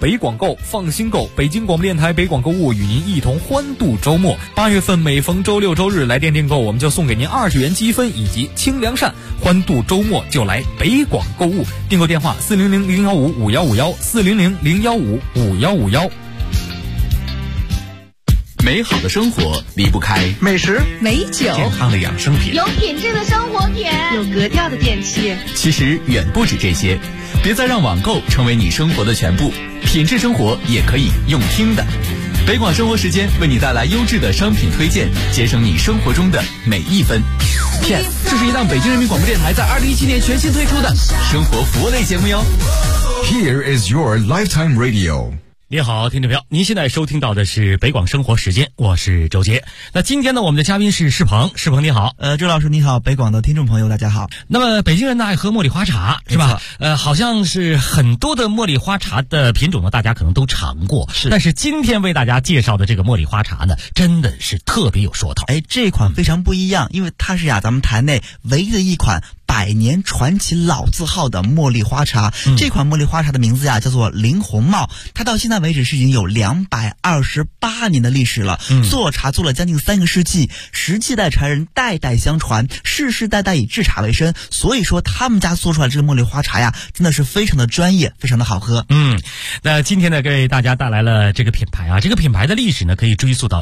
北广购，放心购。北京广播电台北广购物与您一同欢度周末。8月份每逢周六周日来电订购，我们就送给您20元积分以及清凉扇。欢度周末就来北广购物，订购电话400-015-5151，400-015-5151。 美好的生活离不开美食、 美酒、 健康的养生品， 有品质的生活品， 有格调的电器。 其实远不止这些，别再让网购成为你生活的全部，品质生活也可以用听的。北广生活时间为你带来优质的商品推荐，节省你生活中的每一分。Yes， 这是一档北京人民广播电台在2017年全新推出的生活服务类节目哟。 Here is your lifetime radio。 你好，听众朋友，您现在收听到的是北广生活时间，我是周杰。那今天呢，我们的嘉宾是世鹏，世鹏你好。 周老师你好，北广的听众朋友大家好。 那么北京人呢爱喝茉莉花茶，是吧？好像是很多的茉莉花茶的品种呢，大家可能都尝过，但是今天为大家介绍的这个茉莉花茶呢，真的是特别有说头。 这款非常不一样，因为它是咱们台内唯一的一款100年传奇老字号的茉莉花茶。这款茉莉花茶的名字叫做林红帽，它到现在为止是已经有228年的历史了，做茶做了将近3个世纪，17代茶人代代相传，世世代代以制茶为生，所以说他们家做出来这个茉莉花茶真的是非常的专业，非常的好喝。 那今天呢给大家带来了这个品牌这个品牌的历史呢可以追溯到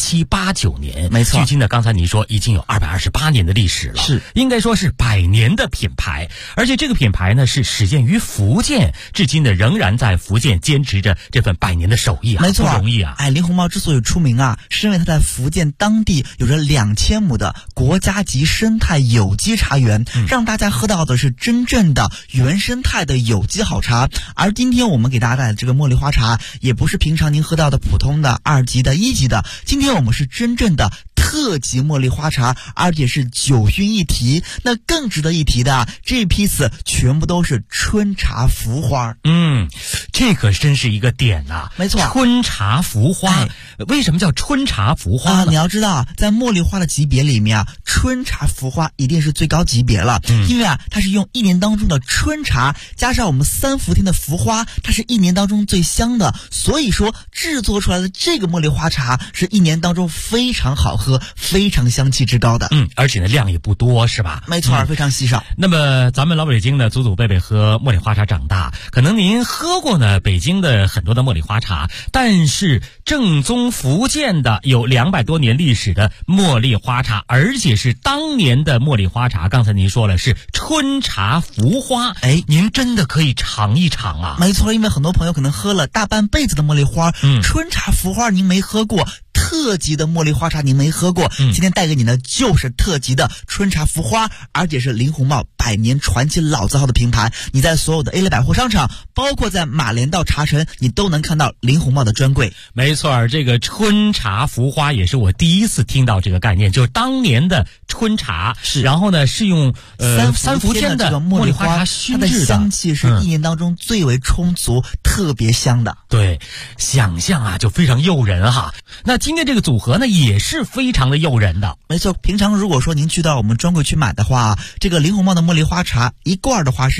1789年， 没错。 距今呢刚才您说已经有228年的历史了，是应该说是100年的品牌，而且这个品牌呢是始建于福建，至今呢仍然在福建坚持着这份100年的手艺没错， 不容易啊。 林红帽之所以出名是因为它在福建当地有着2000亩的国家级生态有机茶园，让大家喝到的是真正的原生态的有机好茶。而今天我们给大家带来的这个茉莉花茶，也不是平常您喝到的普通的2级的1级的，今天我们是真正的特级茉莉花茶，而且是9熏一提。那更值得一提的，这批次全部都是春茶浮花。 这可真是一个点没错， 春茶浮花。为什么叫春茶浮花呢？ 你要知道在茉莉花的级别里面春茶浮花一定是最高级别了，因为它是用1年当中的春茶加上我们3伏天的浮花，它是1年当中最香的，所以说制作出来的这个茉莉花茶是1年当中非常好喝，非常香气之高的。 而且呢量也不多，是吧？ 没错，非常稀少。 那么咱们老北京呢祖祖辈辈喝茉莉花茶长大，可能您喝过呢北京的很多的茉莉花茶，但是正宗福建的有200多年历史的茉莉花茶，而且是当年的茉莉花茶，刚才您说了是春茶浮花，您真的可以尝一尝啊。 没错，因为很多朋友可能喝了大半辈子的茉莉花，春茶浮花您没喝过，特级的茉莉花茶您没喝过，今天带给你的就是特级的春茶浮花，而且是林红帽100年传奇老字号的品牌。你在所有的 A 类百货商场，包括在马连道茶城，你都能看到林红帽的专柜。 没错，这个春茶浮花也是我第一次听到这个概念，就是当年的春茶，然后呢是用三伏天的茉莉花茶熏制的， 它的香气是1年当中最为充足，特别香的。 对，想象就非常诱人哈。那今天这个组合呢也是非常的诱人的。 没错，平常如果说您去到我们专柜去买的话，这个林红帽的茉莉花茶一罐的话是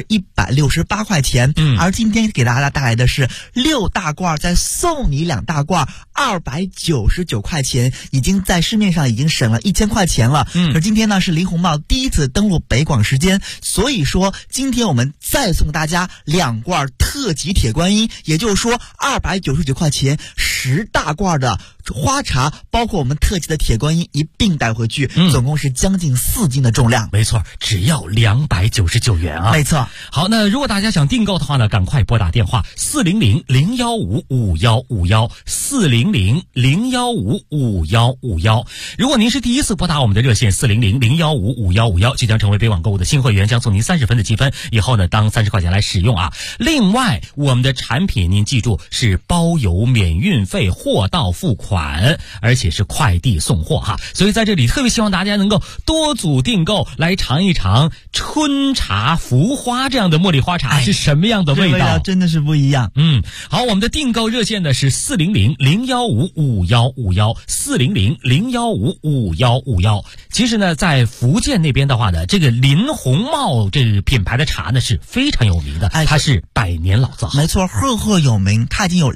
168块钱，而今天给大家带来的是6大罐再送你2大罐，299块钱，已经在市面上已经省了1000块钱了。而今天呢是林红帽第一次登陆北广时间，所以说今天我们再送大家2罐特级铁观音，也就是说299块钱10大罐的花茶，包括我们特级的铁观音一并带回去，总共是将近4斤的重量。 没错，只要299元啊。 没错。 好，那如果大家想订购的话呢，赶快拨打电话400-015-5151，400-015-5151。如果您是第一次拨打我们的热线400-015-5151，即将成为北网购物的新会员，将送您30分的积分，以后呢当30块钱来使用啊。另外，我们的产品您记住是包邮免运费，货到付款，而且是快递送货哈。所以在这里特别希望大家能够多组订购，来尝一尝春茶浮花这样的茉莉花茶是什么样的味道， 真的是不一样。 好，我们的订购热线呢是400-015-5151，400-015-5151。 其实呢，在福建那边的话呢，这个林红帽这个品牌的茶呢是非常有名的，它是100年老字号。 没错，赫赫有名，它已经有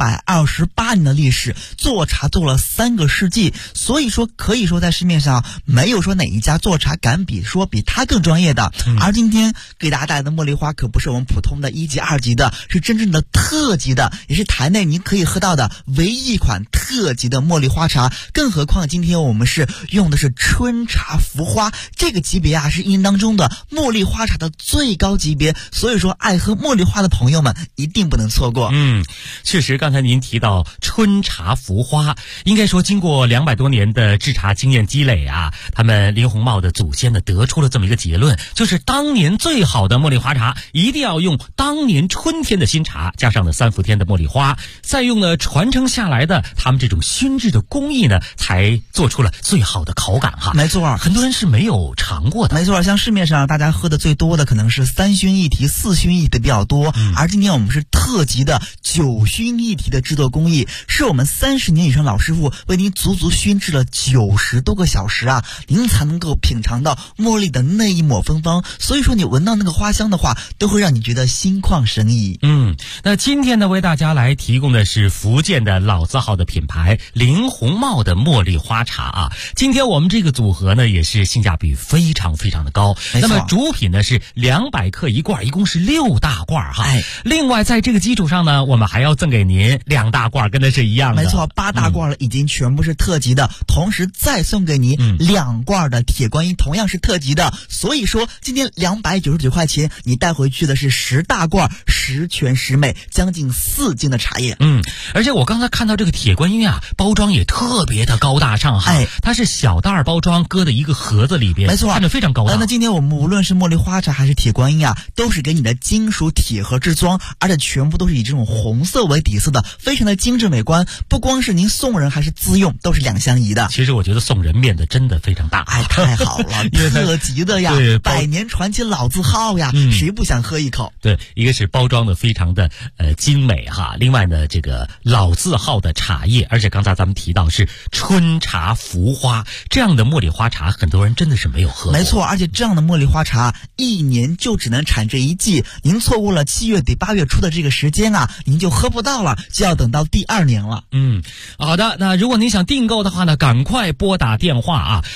228年的历史，做茶做了3个世纪，所以说可以说在市面上没有说哪一家做茶敢比它更专业的。而今天给大家带来的茉莉花可不是我们普通的1级2级的，是真正的特级的，也是台内您可以喝到的唯一一款特级的茉莉花茶。更何况今天我们是用的是春茶福花这个级别啊，是一年当中的茉莉花茶的最高级别，所以说爱喝茉莉花的朋友们一定不能错过。 确实刚才您提到春茶福花，应该说经过200多年的制茶经验积累啊，他们林红帽的祖先呢得出了这么一个结论，就是当年最好的茉莉花茶一定要用当年春天的新茶，加上了3伏天的茉莉花，再用了传承下来的他们这种熏制的工艺呢，才做出了最好的口感哈。 没错， 很多人是没有尝过的。 没错，像市面上大家喝的最多的可能是3熏1提、4熏1提的比较多，而今天我们是特级的9熏1提的制作工艺，是我们30年以上老师傅为您足足熏制了90多个小时啊，您才能够品尝到茉莉的那一抹芬芳，所以说你闻到那个花香的话，都会让你觉得心旷神怡。 那今天呢，为大家来提供的是福建的老字号的品牌林红帽的茉莉花茶啊。今天我们这个组合呢，也是性价比非常非常的高。那么主品呢是200克一罐，一共是6大罐哈。另外在这个基础上呢，我们还要赠给您2大罐，跟那是一样的。 没错，8大罐了，已经全部是特级的，同时再送给您2罐的铁观音，同样是特级的。所以说今天299块钱，你带回去的是10大罐，10全10美，将近4斤的茶叶。 而且我刚才看到这个铁观音啊，包装也特别的高大上哈。它是小袋包装，搁在一个盒子里边， 没错， 看着非常高大。 那今天我们无论是茉莉花茶还是铁观音啊，都是给你的金属铁盒制装，而且全部都是以这种红色为底色的，非常的精致美观。不光是您送人还是自用，都是2相宜的。 其实我觉得送人面的真的非常大， 太好了，特级的呀，100年传奇老字号呀，谁不想喝一口？ 对，一个是包装的非常的精美哈，另外呢这个老字号的茶叶，而且刚才咱们提到是春茶福花这样的茉莉花茶，很多人真的是没有喝过。 没错，而且这样的茉莉花茶一年就只能产这一季，您错过了7月底8月初的这个时间啊，您就喝不到了，就要等到第2年了。 好的，那如果您想订购的话呢，赶快拨打电话啊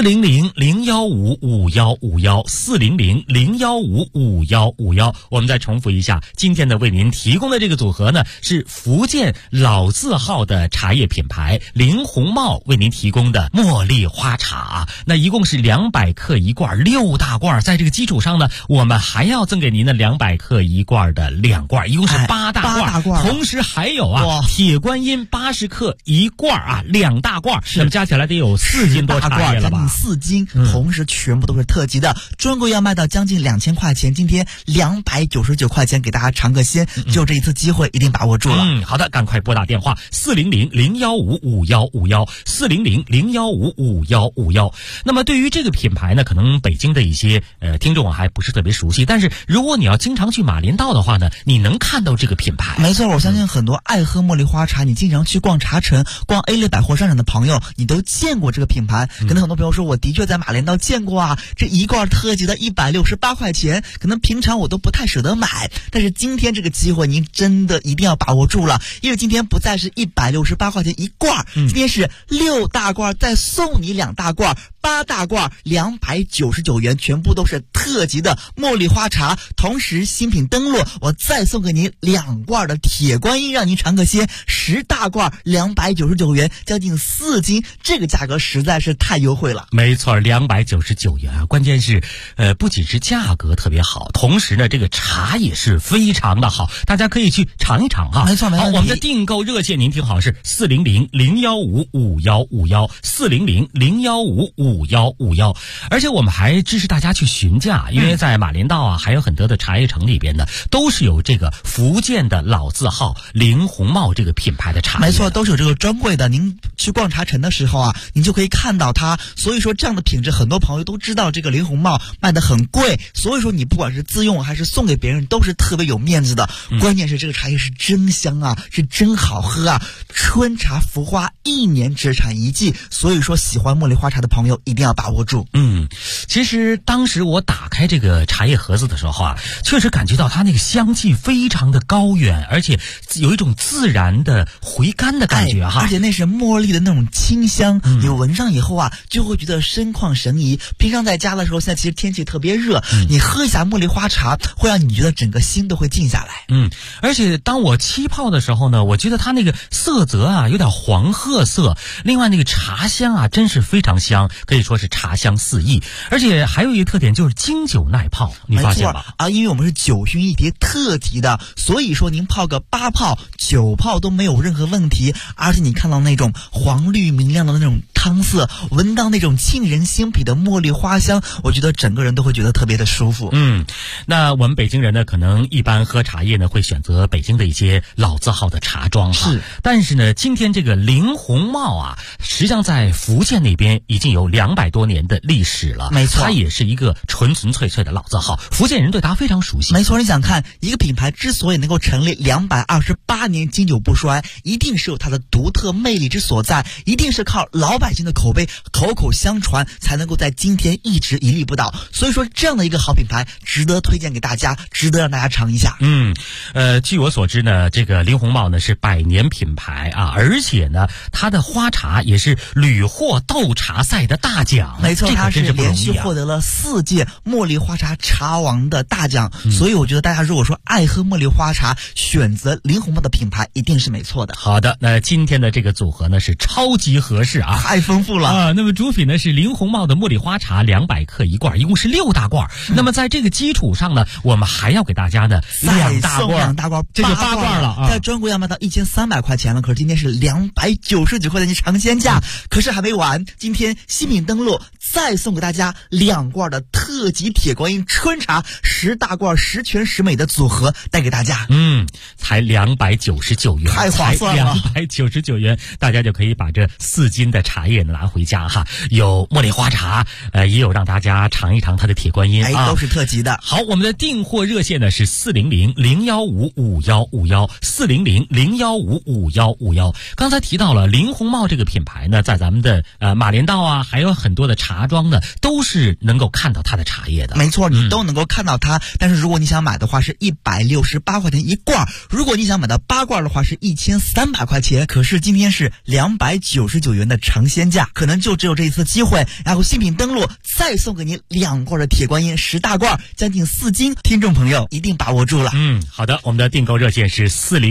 ，400-015-5151 400-015-5151。我们再重复一下，今天呢为您提供的这个组合呢是福建老字号的茶叶品牌林红帽为您提供的茉莉花茶啊，那一共是200克一罐，6大罐，在这个基础上呢，我们还要赠给您的200克一罐的2罐，一共是8大罐，同时还有啊铁观音80克一罐啊，2大罐，那么加起来得有4斤多茶叶了吧？ 将近4斤，同时全部都是特级的，专柜要卖到将近2000块钱，今天299块钱给大家尝个鲜，就这一次机会一定把握住了。 好的，赶快拨打电话400-015-5151 400-015-5151。那么对于这个品牌呢，可能北京的一些听众还不是特别熟悉，但是如果你要经常去马连道的话呢，你能看到这个品牌。 没错，我相信很多爱喝茉莉花茶，你经常去逛茶城、逛 A 类百货商场的朋友，你都见过这个品牌。可能很多朋友说，我的确在马连道见过啊，这一罐特级的168块钱，可能平常我都不太舍得买，但是今天这个机会您真的一定要把握住了，因为今天不再是168块钱一罐，今天是6大罐再送你2大罐，8大罐299元，全部都是特级的茉莉花茶。同时新品登陆，我再送给您2罐的铁观音，让您尝个鲜，10大罐299元，将近4斤，这个价格实在是太优惠了。 没错，299元啊，关键是不仅是价格特别好，同时呢这个茶也是非常的好，大家可以去尝一尝啊。 没错，没问题。 好，我们的订购热线您听好，是400-015-5151 400-015-5151。而且我们还支持大家去询价，因为在马连道啊还有很多的茶叶城里边呢，都是有这个福建的老字号林红帽这个品牌的茶叶。 没错，都是有这个专柜的，您去逛茶城的时候啊，您就可以看到它。所以说这样的品质，很多朋友都知道这个林红帽卖得很贵，所以说你不管是自用还是送给别人，都是特别有面子的。关键是这个茶叶是真香啊，是真好喝啊，春茶福花1年只产1季，所以说喜欢茉莉花茶的朋友一定要把握住。 其实当时我打开这个茶叶盒子的时候啊，确实感觉到它那个香气非常的高远，而且有一种自然的回甘的感觉哈。 而且那是茉莉的那种清香，你闻上以后啊，就会觉得身旷神怡。平常在家的时候，现在其实天气特别热，你喝一下茉莉花茶，会让你觉得整个心都会静下来。 而且当我沏泡的时候呢，我觉得它那个色泽啊有点黄褐色，另外那个茶香啊真是非常香，可以说是茶香四溢。而且还有一个特点就是经久耐泡，你发现吗？ 因为我们是9熏一提特级的，所以说您泡个8泡、9泡都没有任何问题。而且你看到那种黄绿明亮的那种汤色，闻到那种沁人心脾的茉莉花香，我觉得整个人都会觉得特别的舒服。 那我们北京人呢，可能一般喝茶叶呢会选择北京的一些老字号的茶庄哈。但是呢，今天这个凌红帽啊，实际上在福建那边已经有200多年的历史了。 没错， 它也是一个纯纯粹粹的老字号，福建人对它非常熟悉。 没错，你想看一个品牌之所以能够成立228年经久不衰，一定是有它的独特魅力之所在，一定是靠老百姓的口碑口口相传，才能够在今天一直屹立不倒。所以说这样的一个好品牌值得推荐给大家，值得让大家尝一下。 据我所知呢，这个凌红帽呢是100年品牌啊，而且呢它的花茶也是屡获斗茶赛的大奖。 没错，它是连续获获得了4届茉莉花茶茶王的大奖。所以我觉得大家如果说爱喝茉莉花茶，选择凌红帽的品牌一定是没错的。 好的，那今天的这个组合呢是超级合适啊， 太丰富了啊。那么主品呢是凌红帽的茉莉花茶200克一罐，一共是6大罐。那么在这个基础上呢，我们还要给大家呢2大罐，这就8罐了啊。 在专柜要卖到1300块钱了，可是今天是299块钱的尝鲜价。可是还没完，今天新品登录再送给大家2罐的特级铁观音春茶，10大罐十全十美的组合带给大家。 才299元， 太划算了 ，299元，大家就可以把这4斤的茶叶拿回家哈。有茉莉花茶，也有让大家尝一尝它的铁观音都是特级的。 好，我们的订货热线呢是400-015-5151，400-015-5151。刚才提到了凌红帽这个品牌呢，在咱们的马连道啊，还有很多的茶庄呢，都是能够看到它的茶叶的。 没错，你都能够看到它。但是如果你想买的话，是168块钱一罐；如果你想买到8罐的话，是1300块钱。可是今天是299元的尝鲜价，可能就只有这一次机会。然后新品登录再送给您2罐的铁观音10大罐，将近4斤。听众朋友一定把握住了。 好的，我们的订购热线是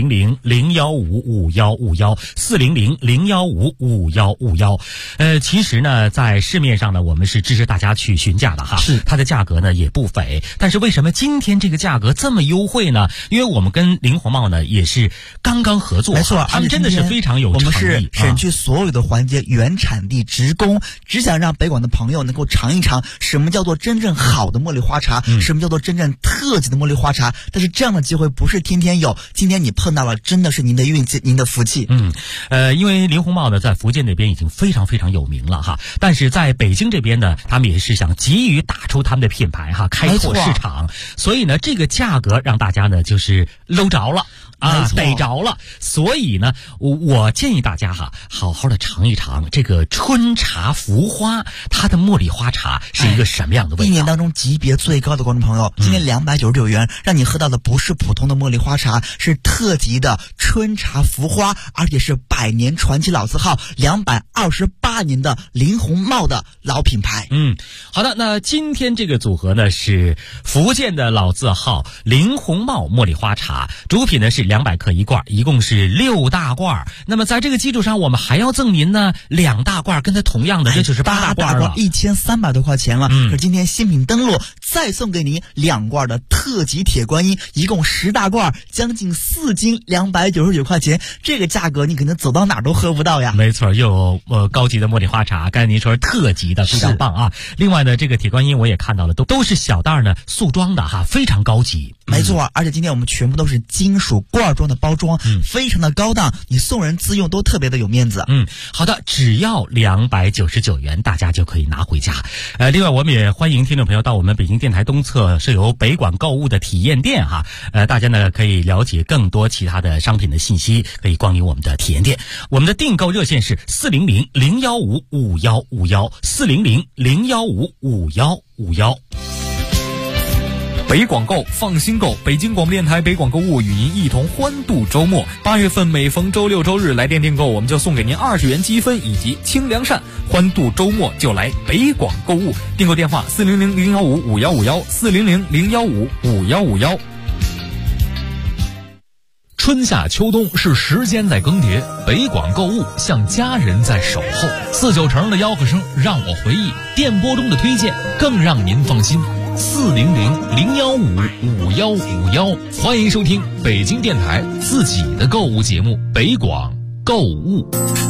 400-015-5151，400-015-5151。其实呢，在市面上呢，我们是支持大家去询价的哈，它的价格呢也不菲。但是为什么今天这个价格这么优惠呢？因为我们跟凌红帽呢也是刚刚合作， 没错， 他们真的是非常有诚意。 我们是省去所有的环节，原产地直供，只想让北广的朋友能够尝一尝什么叫做真正好的茉莉花茶，什么叫做真正特级的茉莉花茶。但是这样的机会不是天天有，今天你碰到了，真的是您的运气，您的福气。 因为凌红帽呢在福建那边已经非常非常有名了哈，但是在北京这边呢，他们也是想急于打出他们的品牌哈，开拓市场，所以呢这个价格让大家呢就是搂着了啊，逮着了。所以呢我建议大家哈，好好的尝一尝这个春茶福花，它的茉莉花茶是一个什么样的味道。 一年当中级别最高的观众朋友，今天299元让你喝到的不是普通的茉莉花茶，是特级的春茶福花，而且是100年传奇老字号，228年的凌红帽的老品牌。 好的，那今天这个组合呢是福建的老字号凌红帽茉莉花茶，主品呢是200克一罐，一共是6大罐。那么在这个基础上，我们还要赠您呢2大罐，跟它同样的，这就是8大罐了 ，1300多块钱了。可是今天新品登录再送给您2罐的特级铁观音，一共10大罐，将近4斤，299块钱。这个价格你可能走到哪儿都喝不到呀。 没错，又有高级的茉莉花茶，刚才您说是特级的，非常棒啊。另外呢，这个铁观音我也看到了，都是小袋呢速装的哈，非常高级。 没错，而且今天我们全部都是金属罐装的包装，非常的高档，你送人自用都特别的有面子。 好的，只要299元，大家就可以拿回家。另外我们也欢迎听众朋友到我们北京电台东侧设有北广购物的体验店哈，大家呢可以了解更多其他的商品的信息，可以光临我们的体验店。我们的订购热线是400-015-5151，400-015-5151。 北广购，放心购，北京广播电台北广购物与您一同欢度周末。8月份每逢周六周日来电订购，我们就送给您20元积分以及清凉扇。欢度周末就来北广购物，订购电话400-015-5151，400-015-5151。 春夏秋冬是时间在更迭，北广购物像家人在守候。49成的吆喝声让我回忆，电波中的推荐更让您放心。400-015-5151，欢迎收听北京电台自己的购物节目北广购物。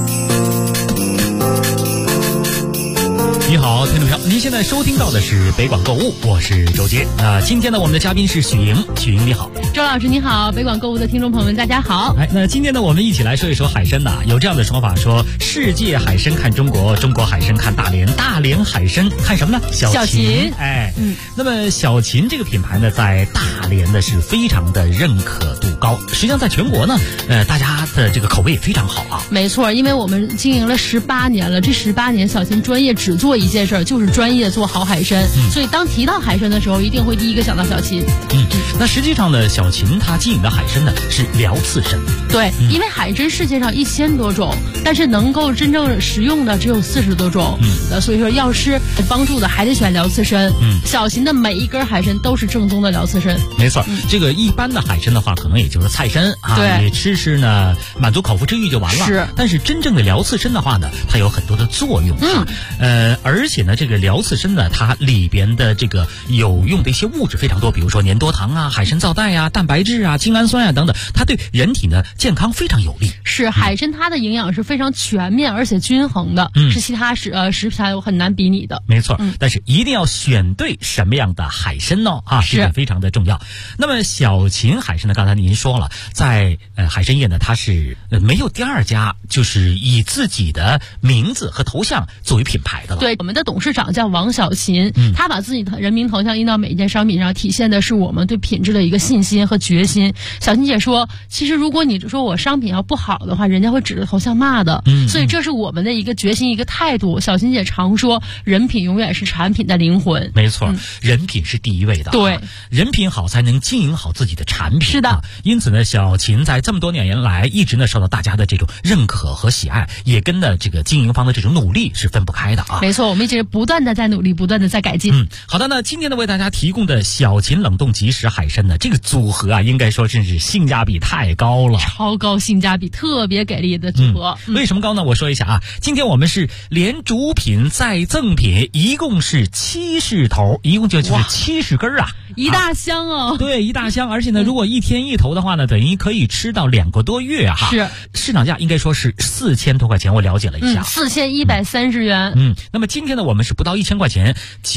你好，听众朋友，您现在收听到的是北广购物，我是周杰。今天呢，我们的嘉宾是许莹，许莹你好。 周老师你好，北广购物的听众朋友们大家好。 那今天呢，我们一起来说一说海参呐。有这样的说法说，世界海参看中国，中国海参看大连，大连海参看什么呢？小秦。那么小秦这个品牌呢，在大连呢是非常的认可度高，实际上在全国呢，大家的这个口碑也非常好啊。 没错，因为我们经营了18年了，这18年小秦专业只做一件事，就是专业做好海参，所以当提到海参的时候，一定会第一个想到小秦。 那实际上呢，小秦它经营的海参呢是辽刺参。 对，因为海参世界上1000多种，但是能够真正食用的只有40多种。所以说要吃帮助的还得选辽刺参。小秦的每一根海参都是正宗的辽刺参。 没错，这个一般的海参的话，可能也就是菜参啊， 对， 你吃呢，满足口腹之欲就完了。 是， 但是真正的辽刺参的话呢，它有很多的作用啊。而且呢，这个辽刺参呢，它里边的这个有用的一些物质非常多，比如说粘多糖啊、海参皂苷啊、蛋白质啊、精氨酸啊等等，它对人体呢健康非常有利。 是，海参它的营养是非常全面而且均衡的，是其他食材很难比拟的。 没错，但是一定要选对什么样的海参呢？这点非常的重要。那么小秦海参呢，刚才您说了，在海参业呢，它是没有第二家就是以自己的名字和头像作为品牌的了。 对，我们的董事长叫王小秦，他把自己的人名头像印到每一件商品上，体现的是我们对品质的一个信心和决心。小秦姐说，其实如果你说我商品要不好的话，人家会指着头像骂的。所以这是我们的一个决心，一个态度。小秦姐常说，人品永远是产品的灵魂。 没错，人品是第一位的。 对， 人品好才能经营好自己的产品。 是的， 因此呢，小秦在这么多年来一直呢受到大家的这种认可和喜爱，也跟呢这个经营方的这种努力是分不开的啊。 没错，我们一直不断的在努力，不断的在改进。 好的，那今天呢为大家提供的小秦冷冻即食海参呢，这个组合啊，应该说真是性价比太高了， 超高性价比，特别给力的组合。 为什么高呢？我说一下啊，今天我们是连主品再赠品，一共是70头，一共就是70根啊， 一大箱哦。 对，一大箱，而且呢，如果一天一头的话呢，等于可以吃到2个多月哈。 是， 市场价应该说是4000多块钱，我了解了一下 ，4130元。 那么今天呢，我们是不到1000块钱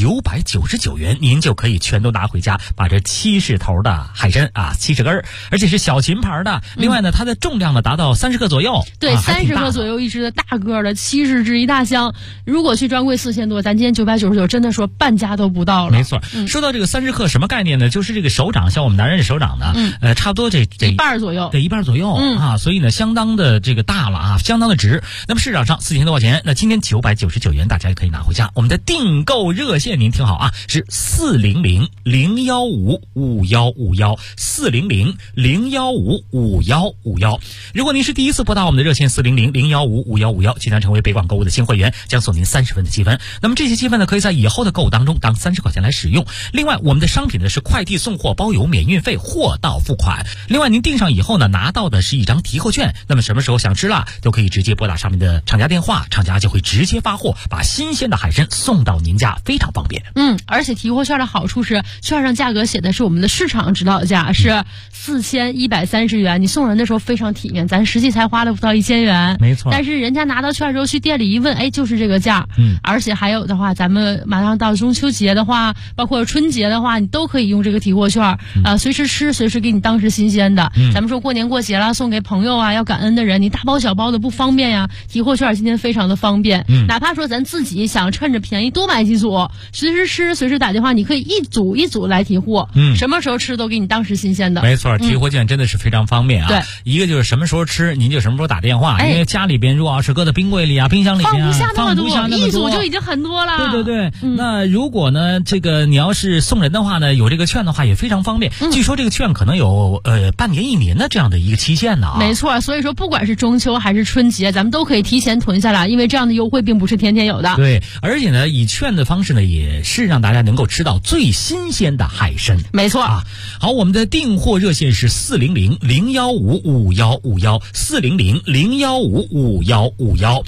，999元，您就可以全都拿回家，把这70头的海参啊，70根，而且是小秦牌的。另外呢，它的重量呢达到30克左右。 对，30克左右一只的大个的70只一大箱。如果去专柜4000多，咱今天999，真的说半价都不到了。 没错，说到这个30克什么概念呢？就是这个手掌，像我们男人的手掌呢，差不多这一半左右， 对，一半左右啊，所以呢，相当的这个大了啊，相当的值。那么市场上4000多块钱，那今天999元，大家也可以拿回家。我们的订购热线您听好啊，是400-015-5151，400-015-5151。如果您是第一次拨打我们的热线400-015-5151，即将成为北广购物的新会员，将送您30分的积分。那么这些积分呢，可以在以后的购物当中当30块钱来使用。另外，我们的商品呢是快递送货包邮，免运费，货到付款。另外，您订上以后呢，拿到的是一张提货券。那么什么时候想吃了，都可以直接拨打上面的厂家电话，厂家就会直接发货，把新鲜的海参送到您家，非常方便。 而且提货券的好处是，券上价格写的是我们的市场指导价， 价是4130元，你送人的时候非常体面，咱实际才花了不到1000元， 没错。 但是人家拿到券之后去店里一问，哎，就是这个价。而且还有的话，咱们马上到中秋节的话，包括春节的话，你都可以用这个提货券，随时吃，随时给你当时新鲜的。咱们说过年过节了，送给朋友啊，要感恩的人，你大包小包的不方便呀，提货券今天非常的方便。哪怕说咱自己想趁着便宜多买几组，随时吃，随时打电话，你可以一组一组来提货，什么时候吃都给你当时新鲜的。 没错，提货券真的是非常方便啊。 对， 一个就是什么时候吃，您就什么时候打电话，因为家里边如果要是搁在冰柜里啊、冰箱里边啊， 放不下那么多，一组就已经很多了。 对对对，那如果呢，这个你要是送人的话呢，有这个券的话也非常方便。据说这个券可能有半年1年的这样的一个期限呢啊。 没错，所以说不管是中秋还是春节，咱们都可以提前囤下来，因为这样的优惠并不是天天有的。 对，而且呢，以券的方式呢，也是让大家能够吃到最新鲜的海参。 没错啊。好，我们的订货热线是400-015-5151，400-015-5151。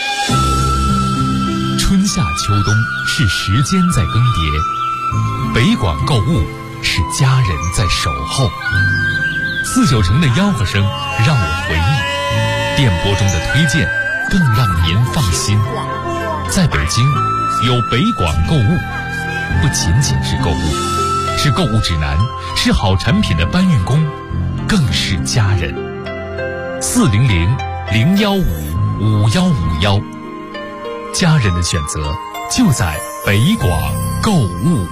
春夏秋冬是时间在更迭，北广购物是家人在守候。49城的吆喝声让我回忆，电波中的推荐更让您放心。在北京，有北广购物，不仅仅是购物，是购物指南，是好产品的搬运工，更是家人。400-015-5151，家人的选择就在北广购物。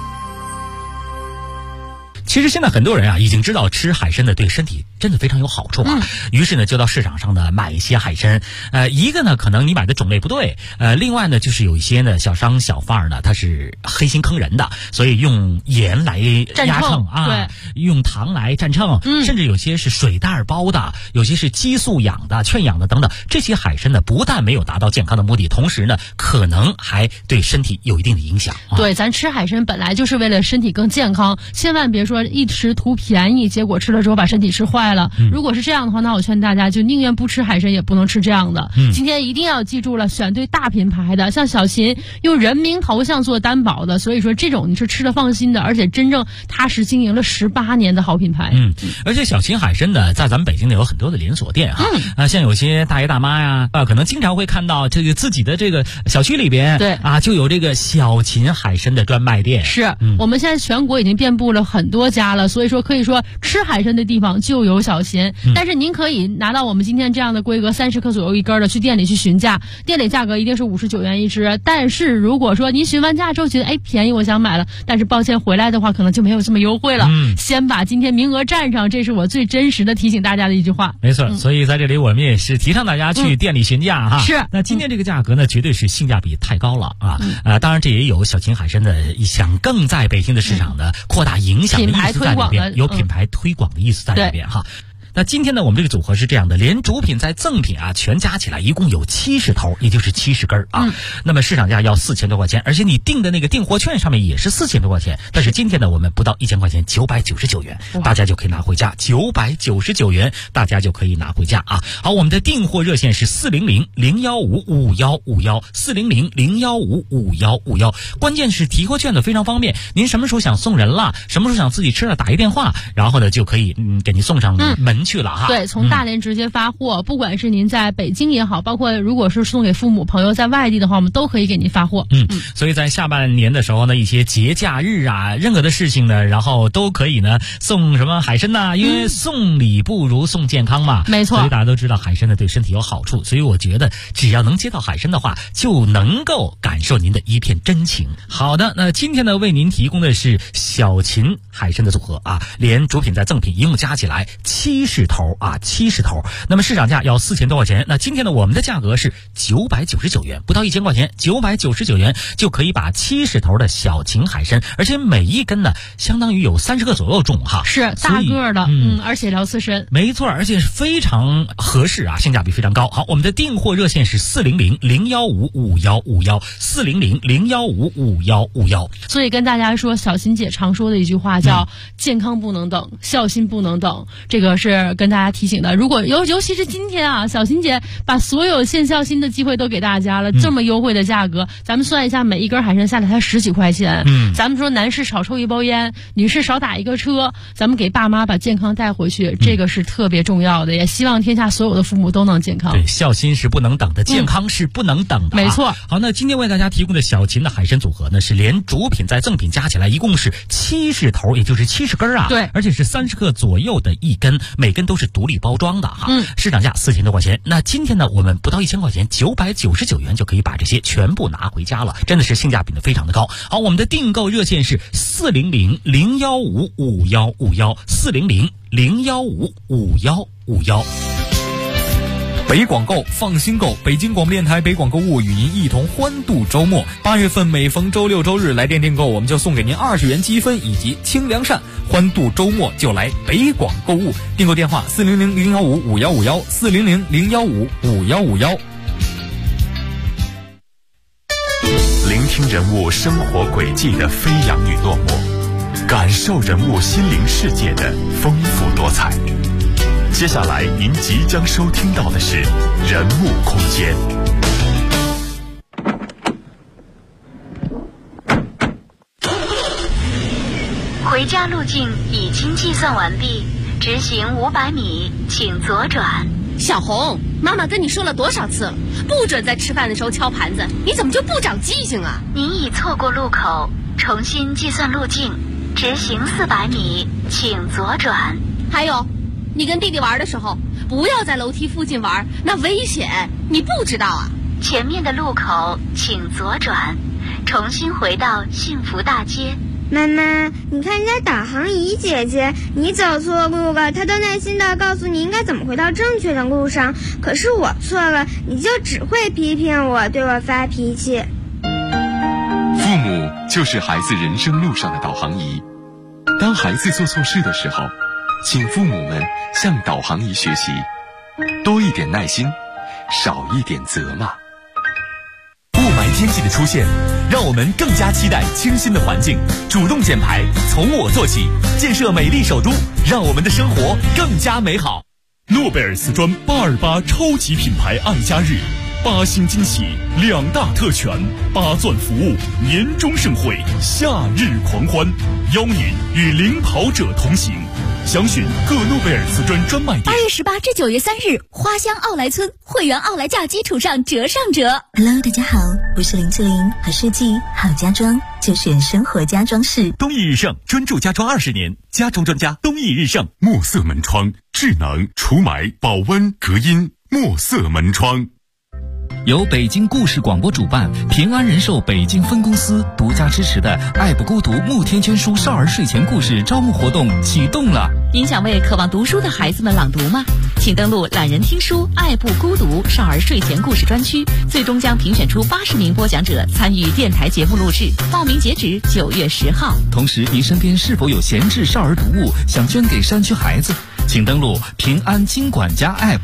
其实现在很多人啊已经知道吃海参的对身体真的非常有好处啊，于是呢就到市场上呢买一些海参。一个呢可能你买的种类不对，另外呢就是有一些呢小商小贩呢他是黑心坑人的，所以用盐来压秤啊， 对， 用糖来蘸秤，甚至有些是水袋包的，有些是激素养的、劝养的等等。这些海参呢不但没有达到健康的目的，同时呢可能还对身体有一定的影响。 对，咱吃海参本来就是为了身体更健康，千万别说一时图便宜，结果吃了之后把身体吃坏了。如果是这样的话，那我劝大家就宁愿不吃海参，也不能吃这样的。今天一定要记住了，选对大品牌的，像小秦用人名头像做担保的，所以说这种你是吃的放心的，而且真正踏实经营了18年的好品牌。 而且小秦海参呢，在咱们北京呢有很多的连锁店哈，像有些大爷大妈呀，可能经常会看到这个自己的这个小区里边， 对啊，就有这个小秦海参的专卖店。 是，我们现在全国已经遍布了很多家了，所以说可以说吃海参的地方就有小秦。但是您可以拿到我们今天这样的规格30克左右一根的，去店里去询价，店里价格一定是59元一只。但是如果说您询完价之后觉得便宜，我想买了，但是抱歉回来的话可能就没有这么优惠了。先把今天名额占上，这是我最真实的提醒大家的一句话。 没错，所以在这里我们也是提倡大家去店里询价哈。 是， 那今天这个价格呢，绝对是性价比太高了啊！当然这也有小秦海参的想更在北京的市场的扩大影响的意思在里边，有品牌推广的意思在里边哈。那今天呢，我们这个组合是这样的，连主品再赠品啊，全加起来一共有70头，也就是70根啊。那么市场价要4000多块钱，而且你订的那个订货券上面也是4000多块钱。但是今天呢，我们不到1000块钱，999元，大家就可以拿回家，999元，大家就可以拿回家啊。好，我们的订货热线是400-015-5151，400-015-5151。关键是提货券的非常方便，您什么时候想送人了，什么时候想自己吃了，打一电话，然后呢就可以给您送上门去了哈。 对，从大连直接发货，不管是您在北京也好，包括如果是送给父母朋友在外地的话，我们都可以给您发货。 所以在下半年的时候呢，一些节假日啊，任何的事情呢，然后都可以呢送什么海参呐，因为送礼不如送健康嘛。 没错， 所以大家都知道海参呢对身体有好处，所以我觉得只要能接到海参的话，就能够感受您的一片真情。好的，那今天呢为您提供的是小秦海参的组合啊，连主品再赠品一共加起来70头啊，70头。那么市场价要4000多块钱，那今天呢我们的价格是999元，不到1000块钱，999元就可以把70头的小秦海参，而且每一根呢相当于有30克左右重哈， 是大个的，而且聊刺身， 没错，而且是非常合适啊，性价比非常高。好，我们的订货热线是400-015-5151，400-015-5151。 所以跟大家说，小秦姐常说的一句话叫健康不能等，孝心不能等，这个是是跟大家提醒的，如果尤其是今天啊，小琴姐把所有献孝心的机会都给大家了，这么优惠的价格，咱们算一下，每一根海参下来才10几块钱。咱们说男士少抽一包烟，女士少打一个车，咱们给爸妈把健康带回去，这个是特别重要的，也希望天下所有的父母都能健康。 对，孝心是不能等的，健康是不能等的。 没错。 好，那今天为大家提供的小琴的海参组合呢，是连主品再赠品加起来一共是70头，也就是70根啊。 对， 而且是30克左右的一根，每根都是独立包装的哈。市场价4000多块钱。那今天呢，我们不到1000块钱，999元就可以把这些全部拿回家了，真的是性价比非常的高。好，我们的订购热线是400-015-5151，400-015-5151。 北广购，放心购，北京广播电台北广购物与您一同欢度周末。8月份每逢周六周日来电订购，我们就送给您20元积分以及清凉扇。欢度周末就来北广购物，订购电话400-015-5151，400-015-5151。 聆听人物生活轨迹的飞扬与落寞，感受人物心灵世界的丰富多彩。接下来您即将收听到的是人物空间。 回家路径已经计算完毕，直行500米，请左转。 小红，妈妈跟你说了多少次了，不准在吃饭的时候敲盘子，你怎么就不长记性啊？ 您已错过路口，重新计算路径，直行400米，请左转。 还有，你跟弟弟玩的时候，不要在楼梯附近玩，那危险，你不知道啊？ 前面的路口请左转，重新回到幸福大街。 妈妈，你看人家导航仪姐姐，你走错路了，她都耐心地告诉你应该怎么回到正确的路上，可是我错了，你就只会批评我，对我发脾气。 父母就是孩子人生路上的导航仪，当孩子做错事的时候，请父母们向导航仪学习，多一点耐心，少一点责骂。 雾霾天气的出现，让我们更加期待清新的环境。主动减排，从我做起，建设美丽首都，让我们的生活更加美好。 诺贝尔瓷砖828超级品牌爱家日，8星惊喜，2大特权，8钻服务，年终盛会，夏日狂欢，邀您与领跑者同行。详询各诺贝尔瓷砖专卖店。 8月18至9月3日，花乡奥莱村会员奥莱价基础上折上折。 Hello， 大家好，我是林志玲，好设计好家装就选生活家装饰。 东义日盛专注家装20年，家装专家东义日盛。 墨色门窗，智能除霾、保温、隔音，墨色门窗。 由北京故事广播主办，平安人寿北京分公司独家支持的爱不孤独慕天娟书少儿睡前故事招募活动启动了。 您想为渴望读书的孩子们朗读吗？请登录懒人听书爱不孤独少儿睡前故事专区，最终将评选出80名播讲者参与电台节目录制，报名截止9月10号。 同时，您身边是否有闲置少儿读物想捐给山区孩子？请登录平安金管家 App。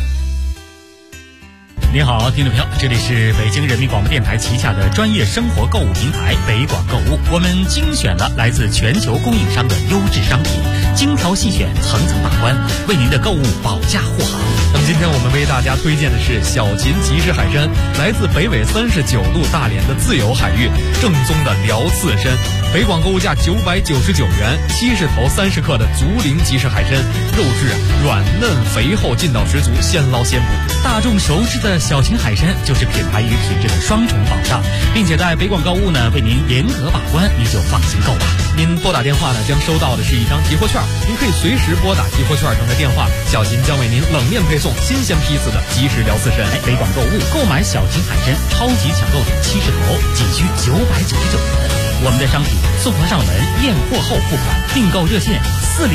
您好，听众朋友，这里是北京人民广播电台旗下的专业生活购物平台北广购物。我们精选了来自全球供应商的优质商品，精挑细选，层层把关，为您的购物保驾护航。 那么今天我们为大家推荐的是小秦即食海参，来自北纬39度大连的自由海域，正宗的辽刺参。北广购物价999元，70头30克的竹鳞即食海参，肉质软嫩肥厚，劲道十足，现捞现捕。 大众熟知的小秦海参就是品牌与品质的双重保障，并且在北广购物呢为您严格把关，你就放心购吧。 您拨打电话呢将收到的是一张集货券，您可以随时拨打集货券上的电话，小秦将为您冷面配送新鲜批次的即食辽刺参。 北广购物购买小秦海参超级抢购点70头，仅需999元。我们的商品送货上门，验货后付款。订购热线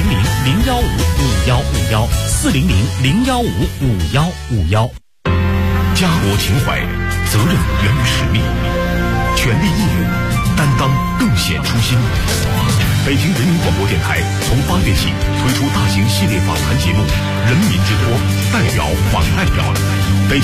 400-015-5151，400-015-5151。 家国情怀，责任源于使命，权利义务，担当更显出心。北京人民广播电台从8月起推出大型系列访谈节目《人民之托》，代表访代表。